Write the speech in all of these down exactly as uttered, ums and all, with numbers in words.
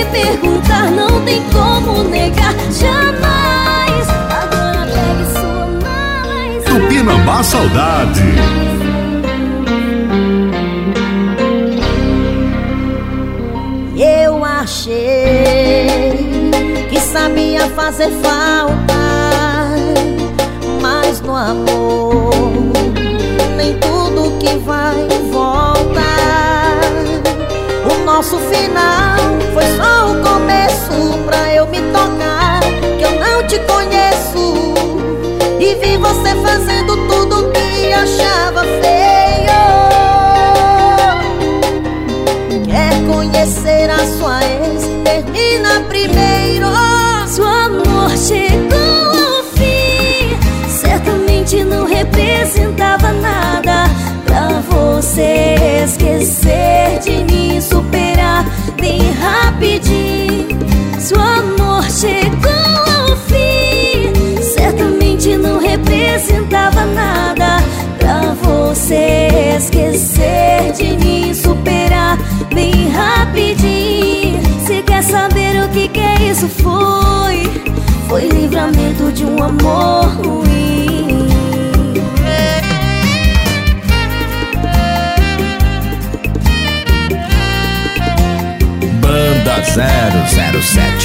me perguntar, não tem como negar, jamais. Agora pegue sua mala e Tupinambá Saudade. Eu achei que sabia fazer falta, mas no amor nem tudo que vai volta. O nosso final foi só o começo pra eu me tocar que eu não te conheço, e vi você fazendo tudo que achava feio. Quer conhecer a sua ex? Termina primeiro. seu amor chegou ao fim, certamente não representava nada pra você esquecer de mim, superar bem rapidinho. Seu amor chegou ao fim, certamente não representava nada pra você esquecer de mim, superar bem rapidinho. Se quer saber o que que é isso, foi Foi livramento de um amor ruim. Banda zero zero sete.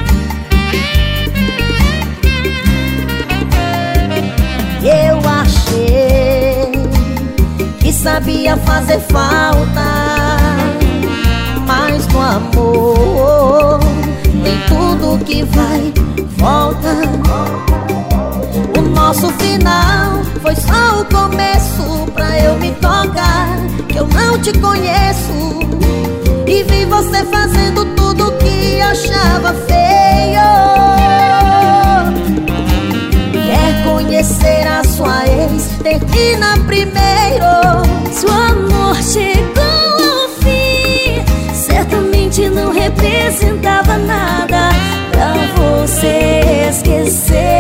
Eu achei que sabia fazer falta, mas no amor nem tudo que vai volta. O nosso final foi só o começo pra eu me tocar que eu não te conheço, e vi você fazendo tudo que achava feio. Quer conhecer a sua ex? Termina primeiro. Seu amor chegou ao fim, certamente não representava nada pra você esquecer